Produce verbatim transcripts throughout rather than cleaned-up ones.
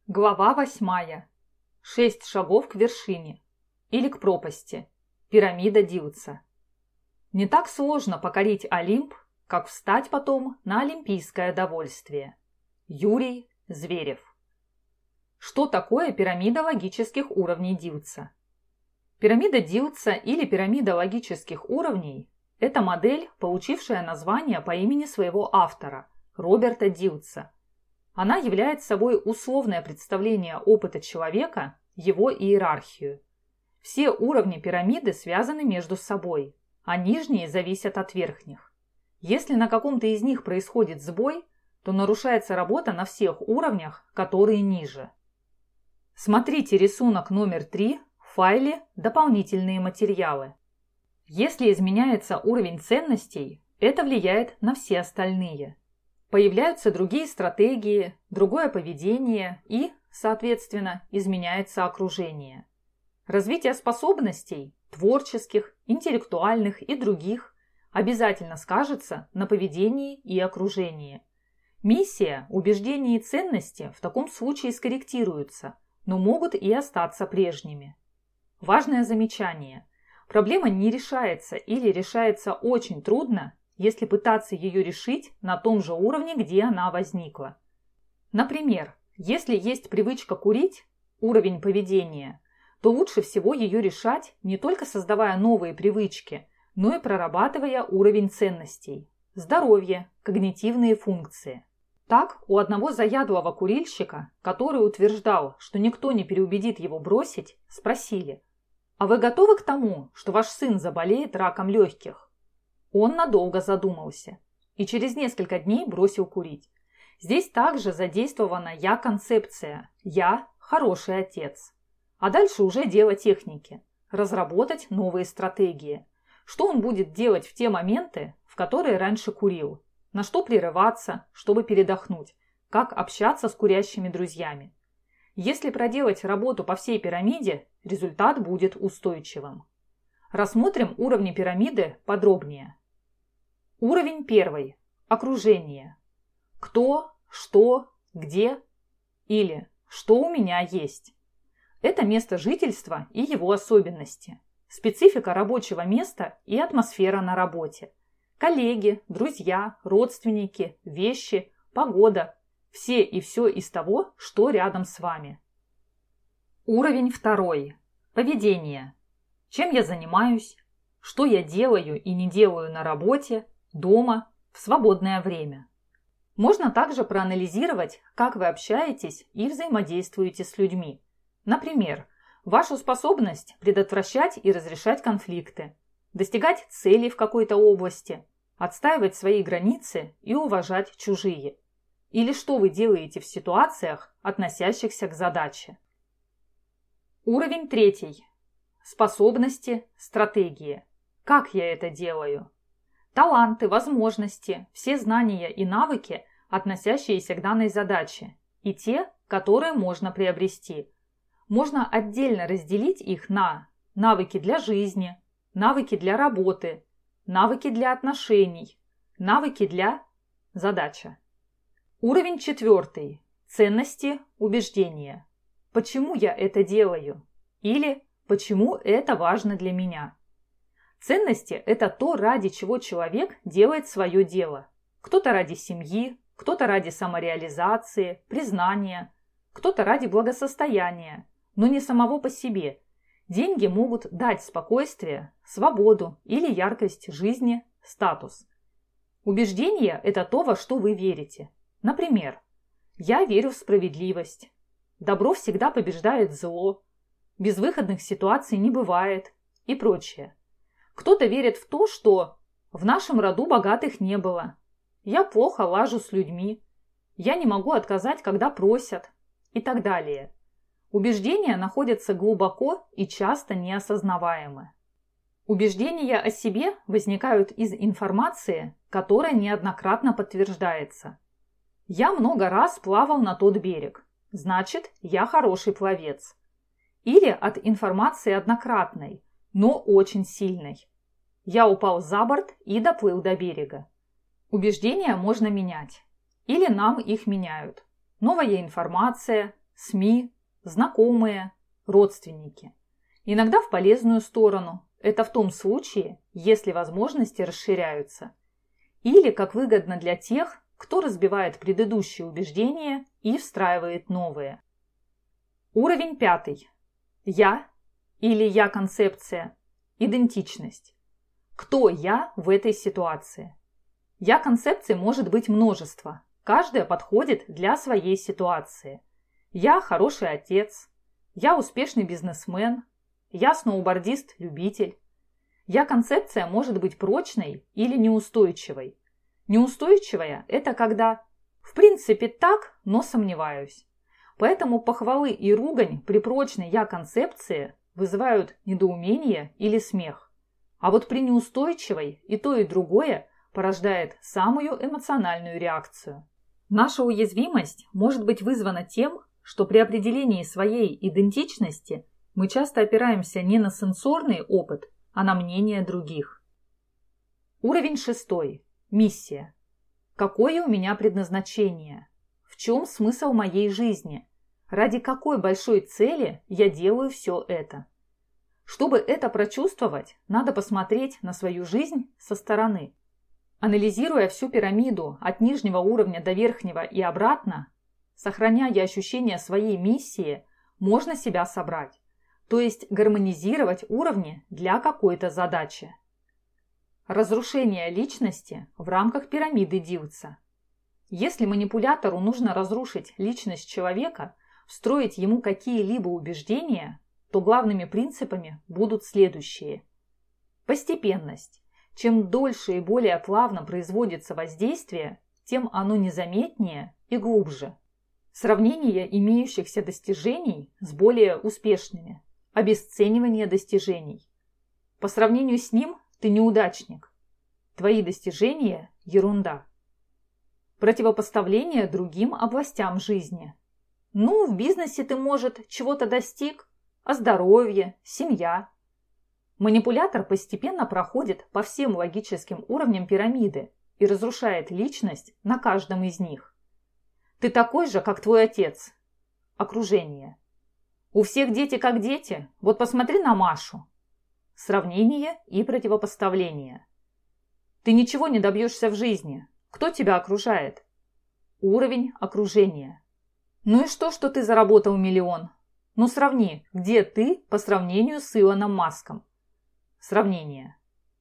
Глава восьмая. Шесть шагов к вершине или к пропасти. Пирамида Дилтса. Не так сложно покорить Олимп, как встать потом на олимпийское довольствие. Юрий Зверев. Что такое пирамида логических уровней Дилтса? Пирамида Дилтса или пирамида логических уровней – это модель, получившая название по имени своего автора – Роберта Дилтса. Она является собой условное представление опыта человека, его иерархию. Все уровни пирамиды связаны между собой, а нижние зависят от верхних. Если на каком-то из них происходит сбой, то нарушается работа на всех уровнях, которые ниже. Смотрите рисунок номер три в файле «Дополнительные материалы». Если изменяется уровень ценностей, это влияет на все остальные. Появляются другие стратегии, другое поведение и, соответственно, изменяется окружение. Развитие способностей, творческих, интеллектуальных и других, обязательно скажется на поведении и окружении. Миссия, убеждения и ценности в таком случае скорректируются, но могут и остаться прежними. Важное замечание. Проблема не решается или решается очень трудно, если пытаться ее решить на том же уровне, где она возникла. Например, если есть привычка курить, уровень поведения, то лучше всего ее решать не только создавая новые привычки, но и прорабатывая уровень ценностей, здоровье, когнитивные функции. Так, у одного заядлого курильщика, который утверждал, что никто не переубедит его бросить, спросили: «А вы готовы к тому, что ваш сын заболеет раком легких?» Он надолго задумался и через несколько дней бросил курить. Здесь также задействована «я-концепция» «я – хороший отец». А дальше уже дело техники – разработать новые стратегии. Что он будет делать в те моменты, в которые раньше курил? На что прерываться, чтобы передохнуть? Как общаться с курящими друзьями? Если проделать работу по всей пирамиде, результат будет устойчивым. Рассмотрим уровни пирамиды подробнее. Уровень первый. Окружение. Кто, что, где или что у меня есть. Это место жительства и его особенности, специфика рабочего места и атмосфера на работе. Коллеги, друзья, родственники, вещи, погода. Все и все из того, что рядом с вами. Уровень второй. Поведение. Чем я занимаюсь, что я делаю и не делаю на работе, дома, в свободное время. Можно также проанализировать, как вы общаетесь и взаимодействуете с людьми. Например, вашу способность предотвращать и разрешать конфликты, достигать целей в какой-то области, отстаивать свои границы и уважать чужие. Или что вы делаете в ситуациях, относящихся к задаче. Уровень третий. Способности, стратегии. Как я это делаю? Таланты, возможности, все знания и навыки, относящиеся к данной задаче, и те, которые можно приобрести. Можно отдельно разделить их на навыки для жизни, навыки для работы, навыки для отношений, навыки для задачи. Уровень четвертый. Ценности, убеждения. Почему я это делаю? Или почему это важно для меня? Ценности – это то, ради чего человек делает свое дело. Кто-то ради семьи, кто-то ради самореализации, признания, кто-то ради благосостояния, но не самого по себе. Деньги могут дать спокойствие, свободу или яркость жизни, статус. Убеждение – это то, во что вы верите. Например, я верю в справедливость. Добро всегда побеждает зло. Безвыходных ситуаций не бывает и прочее. Кто-то верит в то, что в нашем роду богатых не было. Я плохо лажу с людьми. Я не могу отказать, когда просят. И так далее. Убеждения находятся глубоко и часто неосознаваемы. Убеждения о себе возникают из информации, которая неоднократно подтверждается. Я много раз плавал на тот берег. Значит, я хороший пловец. Или от информации однократной, но очень сильной. Я упал за борт и доплыл до берега. Убеждения можно менять. Или нам их меняют. Новая информация, СМИ, знакомые, родственники. Иногда в полезную сторону. Это в том случае, если возможности расширяются. Или как выгодно для тех, кто разбивает предыдущие убеждения и встраивает новые. Уровень пятый. Я или я-концепция. Идентичность. Кто я в этой ситуации? Я-концепций может быть множество. Каждая подходит для своей ситуации. Я хороший отец. Я успешный бизнесмен. Я сноубордист-любитель. Я-концепция может быть прочной или неустойчивой. Неустойчивая – это когда в принципе так, но сомневаюсь. Поэтому похвалы и ругань при прочной я-концепции вызывают недоумение или смех. А вот при неустойчивой и то, и другое порождает самую эмоциональную реакцию. Наша уязвимость может быть вызвана тем, что при определении своей идентичности мы часто опираемся не на сенсорный опыт, а на мнение других. Уровень шестой. Миссия. Какое у меня предназначение? В чем смысл моей жизни? Ради какой большой цели я делаю все это? Чтобы это прочувствовать, надо посмотреть на свою жизнь со стороны. Анализируя всю пирамиду от нижнего уровня до верхнего и обратно, сохраняя ощущение своей миссии, можно себя собрать, то есть гармонизировать уровни для какой-то задачи. Разрушение личности в рамках пирамиды Дилса. Если манипулятору нужно разрушить личность человека, встроить ему какие-либо убеждения, то главными принципами будут следующие. Постепенность. Чем дольше и более плавно производится воздействие, тем оно незаметнее и глубже. Сравнение имеющихся достижений с более успешными. Обесценивание достижений. По сравнению с ним ты неудачник. Твои достижения – ерунда. Противопоставление другим областям жизни. Ну, в бизнесе ты, может, чего-то достиг, а здоровье, семья. Манипулятор постепенно проходит по всем логическим уровням пирамиды и разрушает личность на каждом из них. Ты такой же, как твой отец. Окружение. У всех дети как дети, вот посмотри на Машу. Сравнение и противопоставление. Ты ничего не добьешься в жизни. Кто тебя окружает? Уровень окружения. Ну и что, что ты заработал миллион? Ну сравни, где ты по сравнению с Илоном Маском. Сравнение.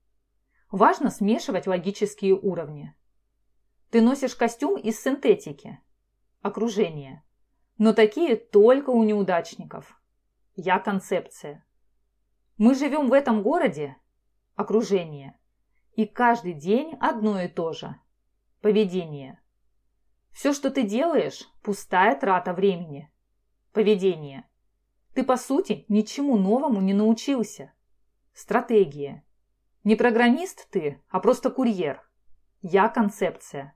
Важно смешивать логические уровни. Ты носишь костюм из синтетики. Окружение. Но такие только у неудачников. Я-концепция. Мы живем в этом городе. Окружение. И каждый день одно и то же. Поведение. Все, что ты делаешь, пустая трата времени. Поведение. Ты, по сути, ничему новому не научился. Стратегия. Не программист ты, а просто курьер. Я-концепция.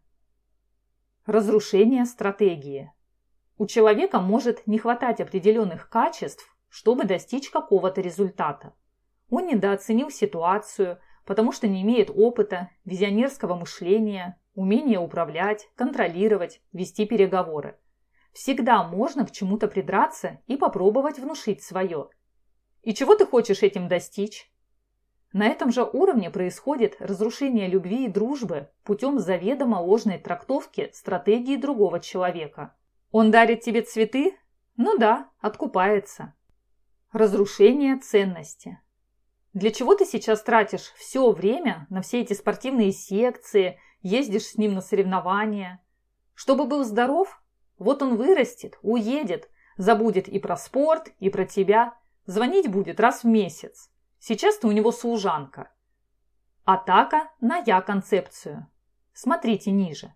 Разрушение стратегии. У человека может не хватать определенных качеств, чтобы достичь какого-то результата. Он недооценил ситуацию, потому что не имеет опыта, визионерского мышления, умения управлять, контролировать, вести переговоры. Всегда можно к чему-то придраться и попробовать внушить свое. И чего ты хочешь этим достичь? На этом же уровне происходит разрушение любви и дружбы путем заведомо ложной трактовки стратегии другого человека. Он дарит тебе цветы? Ну да, откупается. Разрушение ценности. Для чего ты сейчас тратишь все время на все эти спортивные секции, ездишь с ним на соревнования? Чтобы был здоров? Вот он вырастет, уедет, забудет и про спорт, и про тебя. Звонить будет раз в месяц. Сейчас ты у него служанка. Атака на я-концепцию. Смотрите ниже.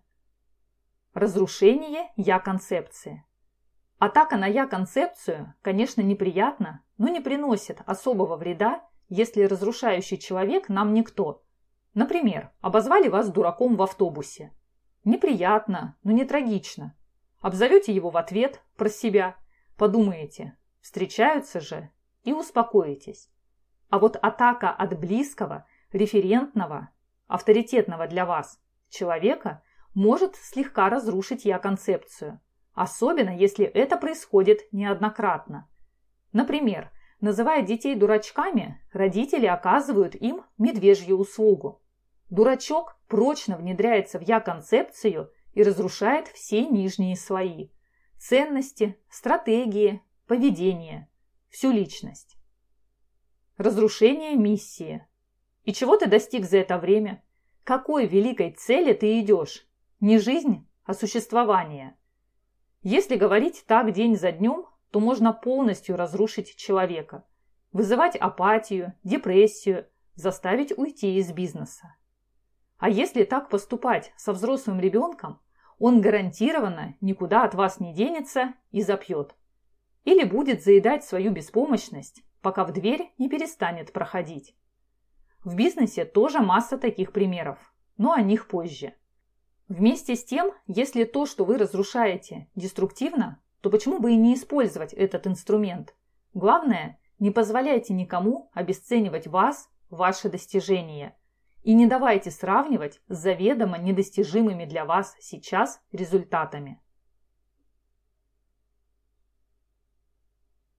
Разрушение я-концепции. Атака на я-концепцию, конечно, неприятна, но не приносит особого вреда, если разрушающий человек нам никто. Например, обозвали вас дураком в автобусе. Неприятно, но не трагично. Обзовете его в ответ про себя, подумаете, встречаются же, и успокоитесь. А вот атака от близкого, референтного, авторитетного для вас человека может слегка разрушить я-концепцию. особенно если это происходит неоднократно. Например, называя детей дурачками, родители оказывают им медвежью услугу. Дурачок прочно внедряется в я-концепцию и разрушает все нижние слои – ценности, стратегии, поведение, всю личность. Разрушение миссии. И чего ты достиг за это время? К какой великой цели ты идешь? Не жизнь, а существование. Если говорить так день за днем, то можно полностью разрушить человека, вызывать апатию, депрессию, заставить уйти из бизнеса. А если так поступать со взрослым ребенком, он гарантированно никуда от вас не денется и запьет. Или будет заедать свою беспомощность, пока в дверь не перестанет проходить. В бизнесе тоже масса таких примеров, но о них позже. Вместе с тем, если то, что вы разрушаете, деструктивно, то почему бы и не использовать этот инструмент? Главное, не позволяйте никому обесценивать вас, ваши достижения. И не давайте сравнивать с заведомо недостижимыми для вас сейчас результатами.